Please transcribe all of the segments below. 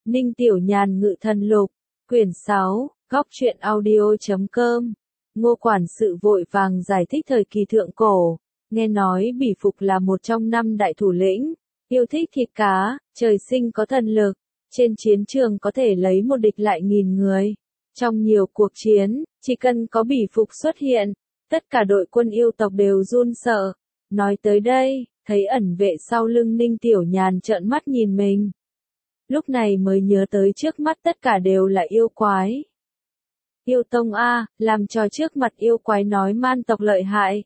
Ninh Tiểu Nhàn Ngự Thần Lục, quyển 6, góc truyện audio.com. Ngô quản sự vội vàng giải thích thời kỳ thượng cổ, nghe nói Bỉ Phục là một trong 5 đại thủ lĩnh, yêu thích thịt cá, trời sinh có thần lực, trên chiến trường có thể lấy một địch lại nghìn người. Trong nhiều cuộc chiến, chỉ cần có Bỉ Phục xuất hiện, tất cả đội quân yêu tộc đều run sợ. Nói tới đây, thấy ẩn vệ sau lưng Ninh Tiểu Nhàn trợn mắt nhìn mình. Lúc này mới nhớ tới trước mắt tất cả đều là yêu quái. Yêu tông A, làm trò trước mặt yêu quái nói man tộc lợi hại.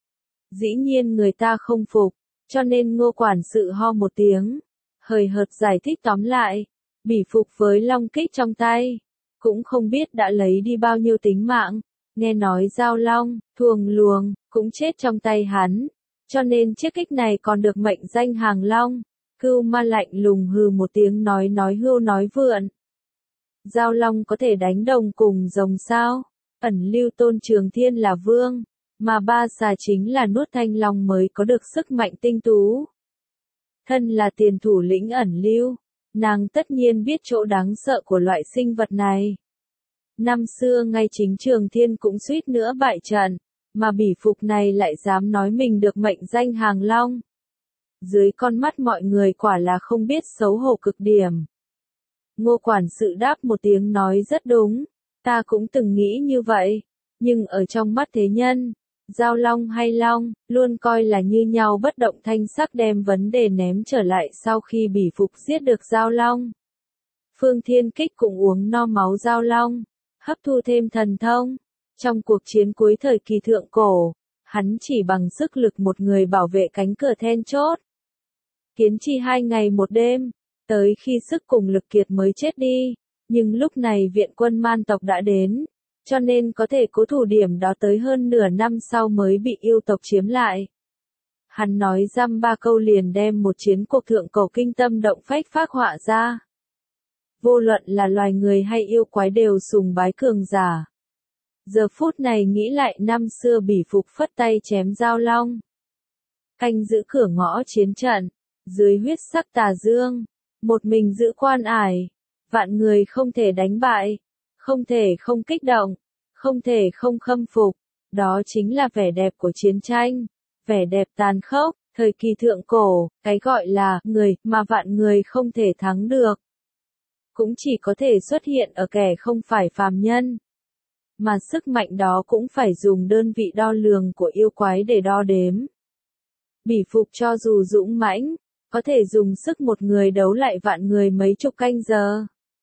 Dĩ nhiên người ta không phục, cho nên Ngô quản sự ho một tiếng, hời hợt giải thích tóm lại, Bỉ Phục với long kích trong tay, cũng không biết đã lấy đi bao nhiêu tính mạng, nghe nói Giao Long, Thuồng Luồng, cũng chết trong tay hắn, cho nên chiếc kích này còn được mệnh danh Hàng Long. Cưu Ma lạnh lùng hừ một tiếng nói hưu nói vượn. Giao Long có thể đánh đồng cùng rồng sao? Ẩn Lưu Tôn Trường Thiên là vương, mà Ba Xà chính là nuốt thanh long mới có được sức mạnh tinh tú. Thân là tiền thủ lĩnh Ẩn Lưu, nàng tất nhiên biết chỗ đáng sợ của loại sinh vật này. Năm xưa ngay chính Trường Thiên cũng suýt nữa bại trận, mà Bỉ Phục này lại dám nói mình được mệnh danh Hàng Long. Dưới con mắt mọi người quả là không biết xấu hổ cực điểm. Ngô quản sự đáp một tiếng nói rất đúng, ta cũng từng nghĩ như vậy, nhưng ở trong mắt thế nhân, Giao Long hay Long, luôn coi là như nhau bất động thanh sắc đem vấn đề ném trở lại sau khi Bỉ Phục giết được Giao Long. Phương Thiên Kích cũng uống no máu Giao Long, hấp thu thêm thần thông. Trong cuộc chiến cuối thời kỳ thượng cổ, hắn chỉ bằng sức lực một người bảo vệ cánh cửa then chốt. Kiến chi 2 ngày 1 đêm, tới khi sức cùng lực kiệt mới chết đi, nhưng lúc này viện quân man tộc đã đến, cho nên có thể cố thủ điểm đó tới hơn nửa năm sau mới bị yêu tộc chiếm lại. Hắn nói dăm 3 câu liền đem một chiến cuộc thượng cổ kinh tâm động phách phác họa ra. Vô luận là loài người hay yêu quái đều sùng bái cường giả. Giờ phút này nghĩ lại năm xưa Bỉ Phục phất tay chém Giao Long, canh giữ cửa ngõ chiến trận, dưới huyết sắc tà dương, một mình giữ quan ải, vạn người không thể đánh bại, không thể không kích động, không thể không khâm phục, đó chính là vẻ đẹp của chiến tranh, vẻ đẹp tàn khốc, thời kỳ thượng cổ, cái gọi là người mà vạn người không thể thắng được, cũng chỉ có thể xuất hiện ở kẻ không phải phàm nhân. Mà sức mạnh đó cũng phải dùng đơn vị đo lường của yêu quái để đo đếm. Bỉ Phục cho dù dũng mãnh, có thể dùng sức một người đấu lại vạn người mấy chục canh giờ.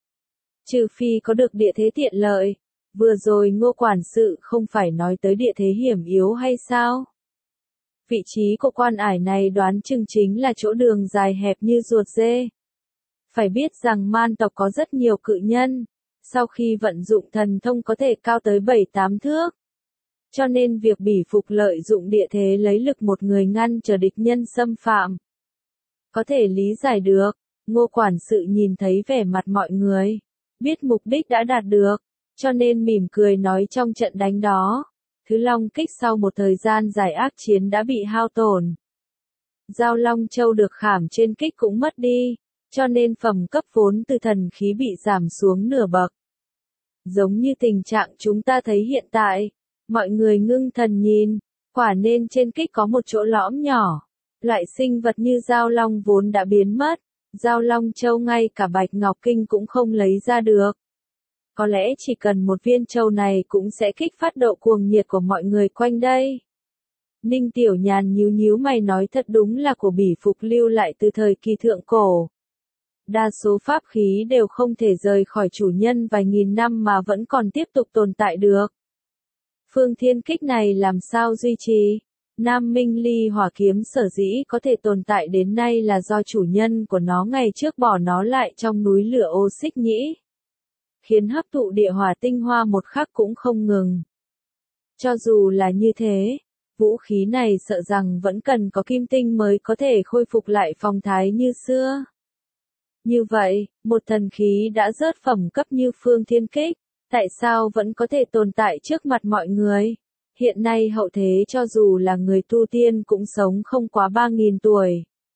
Trừ phi có được địa thế tiện lợi, vừa rồi Ngô quản sự không phải nói tới địa thế hiểm yếu hay sao? Vị trí của quan ải này đoán chừng chính là chỗ đường dài hẹp như ruột dê. Phải biết rằng man tộc có rất nhiều cự nhân, sau khi vận dụng thần thông có thể cao tới 7-8 thước. Cho nên việc Bỉ Phục lợi dụng địa thế lấy lực một người ngăn chờ địch nhân xâm phạm. Có thể lý giải được, Ngô quản sự nhìn thấy vẻ mặt mọi người, biết mục đích đã đạt được, cho nên mỉm cười nói trong trận đánh đó, Thứ Long Kích sau một thời gian dài ác chiến đã bị hao tổn. Giao Long Châu được khảm trên kích cũng mất đi, cho nên phẩm cấp vốn từ thần khí bị giảm xuống nửa bậc. Giống như tình trạng chúng ta thấy hiện tại, mọi người ngưng thần nhìn, quả nên trên kích có một chỗ lõm nhỏ. Loại sinh vật như Giao Long vốn đã biến mất, Giao Long Châu ngay cả Bạch Ngọc Kinh cũng không lấy ra được. Có lẽ chỉ cần một viên châu này cũng sẽ kích phát độ cuồng nhiệt của mọi người quanh đây. Ninh Tiểu Nhàn nhíu mày nói thật đúng là của Bỉ Phục lưu lại từ thời kỳ thượng cổ. Đa số pháp khí đều không thể rời khỏi chủ nhân vài nghìn năm mà vẫn còn tiếp tục tồn tại được. Phương Thiên Kích này làm sao duy trì? Nam Minh Ly hỏa kiếm sở dĩ có thể tồn tại đến nay là do chủ nhân của nó ngày trước bỏ nó lại trong núi lửa Ô Xích Nhĩ, khiến hấp thụ địa hỏa tinh hoa một khắc cũng không ngừng. Cho dù là như thế, vũ khí này sợ rằng vẫn cần có kim tinh mới có thể khôi phục lại phong thái như xưa. Như vậy, một thần khí đã rớt phẩm cấp như Phương Thiên Kích, tại sao vẫn có thể tồn tại trước mặt mọi người? Hiện nay hậu thế cho dù là người tu tiên cũng sống không quá 3.000 tuổi.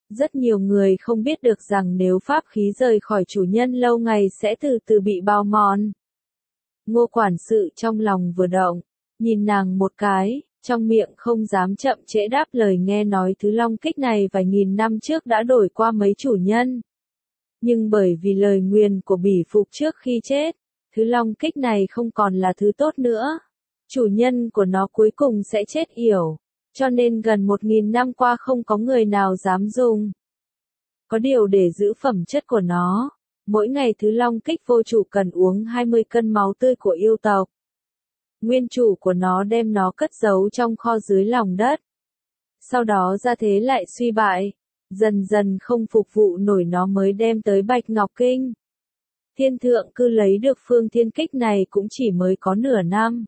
Rất nhiều người không biết được rằng nếu pháp khí rời khỏi chủ nhân lâu ngày sẽ từ từ bị bào mòn. Ngô quản sự trong lòng vừa động, nhìn nàng một cái, trong miệng không dám chậm trễ đáp lời nghe nói thứ long kích này vài nghìn năm trước đã đổi qua mấy chủ nhân. Nhưng bởi vì lời nguyền của bỉ phục trước khi chết, thứ long kích này không còn là thứ tốt nữa. Chủ nhân của nó cuối cùng sẽ chết yểu, cho nên gần 1000 năm qua không có người nào dám dùng. Có điều để giữ phẩm chất của nó, mỗi ngày thứ long kích vô chủ cần uống 20 cân máu tươi của yêu tộc. Nguyên chủ của nó đem nó cất giấu trong kho dưới lòng đất. Sau đó gia thế lại suy bại, dần dần không phục vụ nổi nó mới đem tới Bạch Ngọc Kinh. Thiên thượng cư lấy được phương thiên kích này cũng chỉ mới có nửa năm.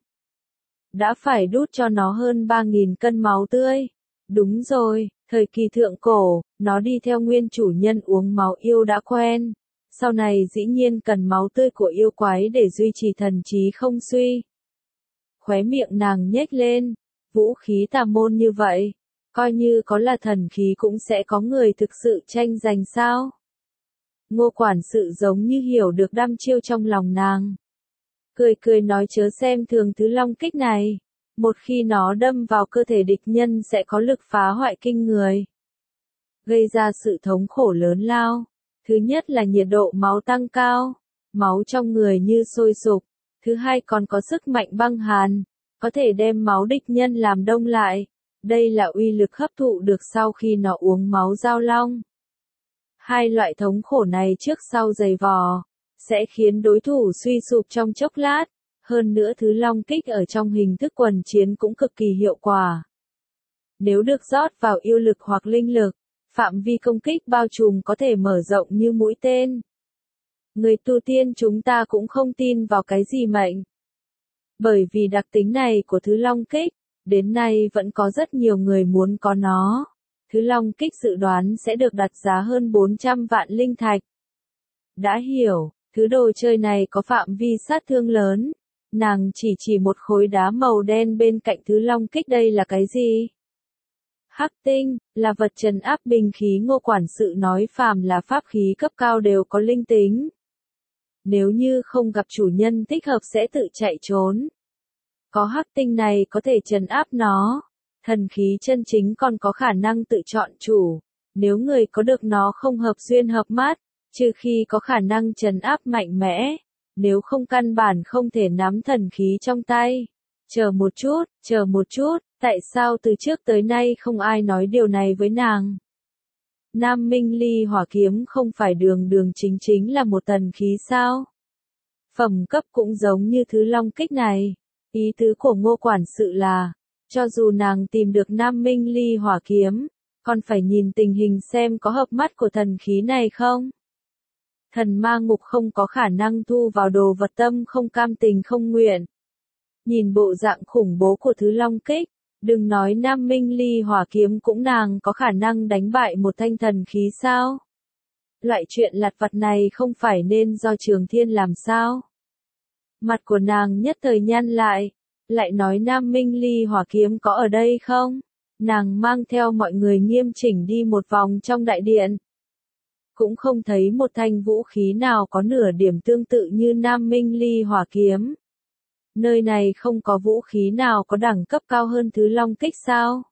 Đã phải đút cho nó hơn 3000 cân máu tươi. Đúng rồi, thời kỳ thượng cổ, nó đi theo nguyên chủ nhân uống máu yêu đã quen. Sau này dĩ nhiên cần máu tươi của yêu quái để duy trì thần trí không suy. Khóe miệng nàng nhếch lên, vũ khí tà môn như vậy, coi như có là thần khí cũng sẽ có người thực sự tranh giành sao? Ngô quản sự giống như hiểu được đăm chiêu trong lòng nàng. Cười cười nói chớ xem thường thứ long kích này, một khi nó đâm vào cơ thể địch nhân sẽ có lực phá hoại kinh người, gây ra sự thống khổ lớn lao. Thứ nhất là nhiệt độ máu tăng cao, máu trong người như sôi sục. Thứ hai còn có sức mạnh băng hàn, có thể đem máu địch nhân làm đông lại. Đây là uy lực hấp thụ được sau khi nó uống máu giao long. Hai loại thống khổ này trước sau giày vò, sẽ khiến đối thủ suy sụp trong chốc lát. Hơn nữa thứ long kích ở trong hình thức quần chiến cũng cực kỳ hiệu quả. Nếu được rót vào yêu lực hoặc linh lực, phạm vi công kích bao trùm có thể mở rộng như mũi tên. Người tu tiên chúng ta cũng không tin vào cái gì mệnh. Bởi vì đặc tính này của thứ long kích, đến nay vẫn có rất nhiều người muốn có nó. Thứ long kích dự đoán sẽ được đặt giá hơn 400 vạn linh thạch. Đã hiểu, thứ đồ chơi này có phạm vi sát thương lớn. Nàng chỉ một khối đá màu đen bên cạnh thứ long kích, đây là cái gì? Hắc tinh, là vật trấn áp binh khí. Ngô quản sự nói phàm là pháp khí cấp cao đều có linh tính. Nếu như không gặp chủ nhân thích hợp sẽ tự chạy trốn. Có hắc tinh này có thể trấn áp nó. Thần khí chân chính còn có khả năng tự chọn chủ. Nếu người có được nó không hợp duyên hợp mắt, trừ khi có khả năng trấn áp mạnh mẽ. Nếu không căn bản không thể nắm thần khí trong tay. Chờ một chút, tại sao từ trước tới nay không ai nói điều này với nàng? Nam Minh Ly hỏa kiếm không phải đường chính là một thần khí sao? Phẩm cấp cũng giống như thứ long kích này. Ý tứ của Ngô quản sự là, cho dù nàng tìm được Nam Minh Ly hỏa kiếm, còn phải nhìn tình hình xem có hợp mắt của thần khí này không? Thần ma ngục không có khả năng thu vào đồ vật tâm không cam tình không nguyện. Nhìn bộ dạng khủng bố của thứ long kích, đừng nói Nam Minh Ly hỏa kiếm cũng nàng có khả năng đánh bại một thanh thần khí sao? Loại chuyện lặt vặt này không phải nên do Trường Thiên làm sao? Mặt của nàng nhất thời nhăn lại nói Nam Minh Ly hỏa kiếm có ở đây không? Nàng mang theo mọi người nghiêm chỉnh đi một vòng trong đại điện. Cũng không thấy một thanh vũ khí nào có nửa điểm tương tự như Nam Minh Ly hỏa kiếm. Nơi này không có vũ khí nào có đẳng cấp cao hơn thứ long kích sao?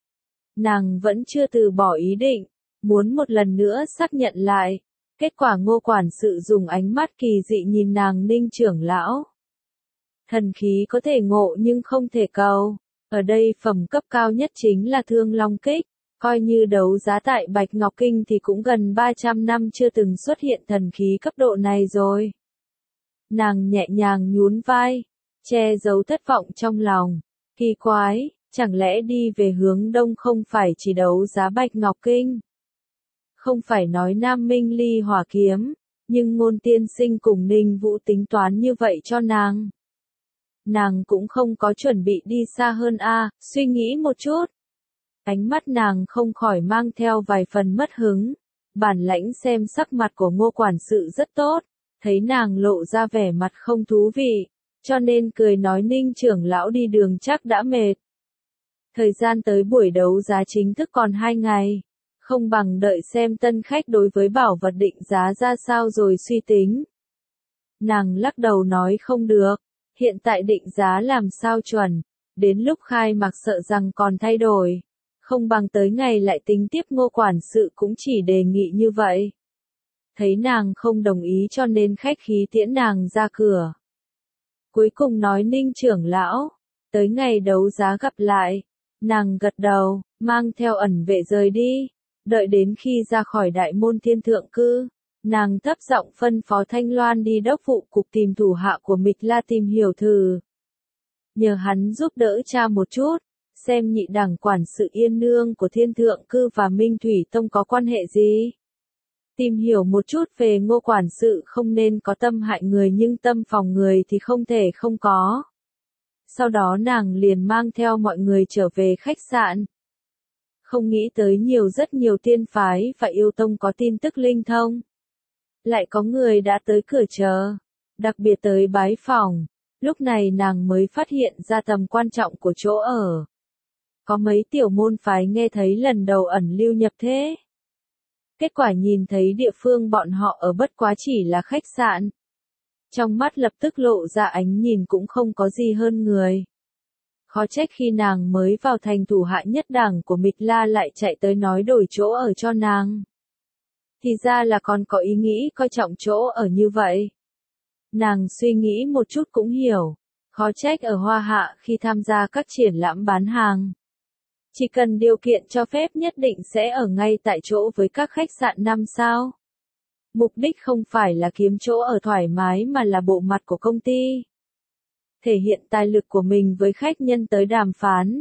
Nàng vẫn chưa từ bỏ ý định, muốn một lần nữa xác nhận lại. Kết quả Ngô quản sự dùng ánh mắt kỳ dị nhìn nàng. Ninh trưởng lão. Thần khí có thể ngộ nhưng không thể cầu. Ở đây phẩm cấp cao nhất chính là thương long kích. Coi như đấu giá tại Bạch Ngọc Kinh thì cũng gần 300 năm chưa từng xuất hiện thần khí cấp độ này rồi. Nàng nhẹ nhàng nhún vai, che giấu thất vọng trong lòng. Kỳ quái, chẳng lẽ đi về hướng đông không phải chỉ đấu giá Bạch Ngọc Kinh? Không phải nói Nam Minh Ly hỏa kiếm, nhưng Ngôn tiên sinh cùng Ninh Vũ tính toán như vậy cho nàng. Nàng cũng không có chuẩn bị đi xa hơn suy nghĩ một chút. Ánh mắt nàng không khỏi mang theo vài phần mất hứng. Bản lãnh xem sắc mặt của Ngô quản sự rất tốt, thấy nàng lộ ra vẻ mặt không thú vị, cho nên cười nói Ninh trưởng lão đi đường chắc đã mệt. Thời gian tới buổi đấu giá chính thức còn 2 ngày. Không bằng đợi xem tân khách đối với bảo vật định giá ra sao rồi suy tính. Nàng lắc đầu nói không được, hiện tại định giá làm sao chuẩn, đến lúc khai mạc sợ rằng còn thay đổi. Không bằng tới ngày lại tính tiếp. Ngô quản sự cũng chỉ đề nghị như vậy. Thấy nàng không đồng ý cho nên khách khí tiễn nàng ra cửa. Cuối cùng nói Ninh trưởng lão, tới ngày đấu giá gặp lại. Nàng gật đầu, mang theo ẩn vệ rời đi. Đợi đến khi ra khỏi đại môn Thiên Thượng Cư, nàng thấp giọng phân phó Thanh Loan đi đốc vụ cục tìm thủ hạ của Mịch La tìm hiểu thử. Nhờ hắn giúp đỡ cha một chút, xem nhị đẳng quản sự Yên Nương của Thiên Thượng Cư và Minh Thủy Tông có quan hệ gì. Tìm hiểu một chút về Ngô quản sự không nên có tâm hại người nhưng tâm phòng người thì không thể không có. Sau đó nàng liền mang theo mọi người trở về khách sạn. Không nghĩ tới rất nhiều tiên phái và yêu tông có tin tức linh thông. Lại có người đã tới cửa chờ, đặc biệt tới bái phỏng. Lúc này nàng mới phát hiện ra tầm quan trọng của chỗ ở. Có mấy tiểu môn phái nghe thấy lần đầu ẩn lưu nhập thế. Kết quả nhìn thấy địa phương bọn họ ở bất quá chỉ là khách sạn. Trong mắt lập tức lộ ra ánh nhìn cũng không có gì hơn người. Khó trách khi nàng mới vào thành thủ hạ nhất đẳng của Mịch La lại chạy tới nói đổi chỗ ở cho nàng. Thì ra là còn có ý nghĩ coi trọng chỗ ở như vậy. Nàng suy nghĩ một chút cũng hiểu. Khó trách ở Hoa Hạ khi tham gia các triển lãm bán hàng. Chỉ cần điều kiện cho phép nhất định sẽ ở ngay tại chỗ với các khách sạn 5 sao. Mục đích không phải là kiếm chỗ ở thoải mái mà là bộ mặt của công ty. Thể hiện tài lực của mình với khách nhân tới đàm phán.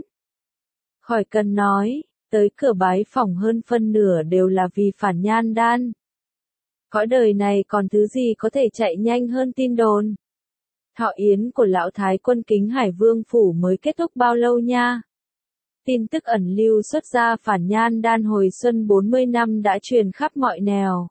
Khỏi cần nói, tới cửa bái phỏng hơn phân nửa đều là vì phản nhan đan. Cõi đời này còn thứ gì có thể chạy nhanh hơn tin đồn. Thọ yến của lão thái quân Kính Hải Vương Phủ mới kết thúc bao lâu nha? Tin tức ẩn lưu xuất ra phản nhan đan hồi xuân 40 năm đã truyền khắp mọi nẻo.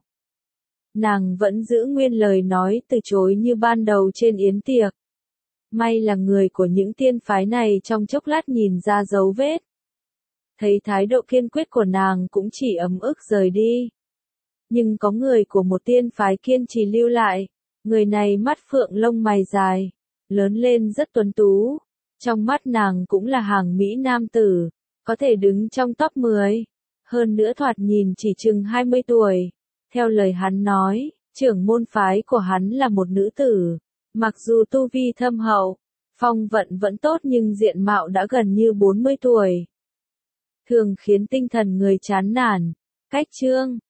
Nàng vẫn giữ nguyên lời nói từ chối như ban đầu trên yến tiệc. May là người của những tiên phái này trong chốc lát nhìn ra dấu vết. Thấy thái độ kiên quyết của nàng cũng chỉ ấm ức rời đi. Nhưng có người của một tiên phái kiên trì lưu lại. Người này mắt phượng lông mày dài, lớn lên rất tuấn tú. Trong mắt nàng cũng là hàng Mỹ nam tử, có thể đứng trong top 10. Hơn nữa thoạt nhìn chỉ chừng 20 tuổi. Theo lời hắn nói, trưởng môn phái của hắn là một nữ tử. Mặc dù tu vi thâm hậu, phong vận vẫn tốt nhưng diện mạo đã gần như 40 tuổi. Thường khiến tinh thần người chán nản. Cách chương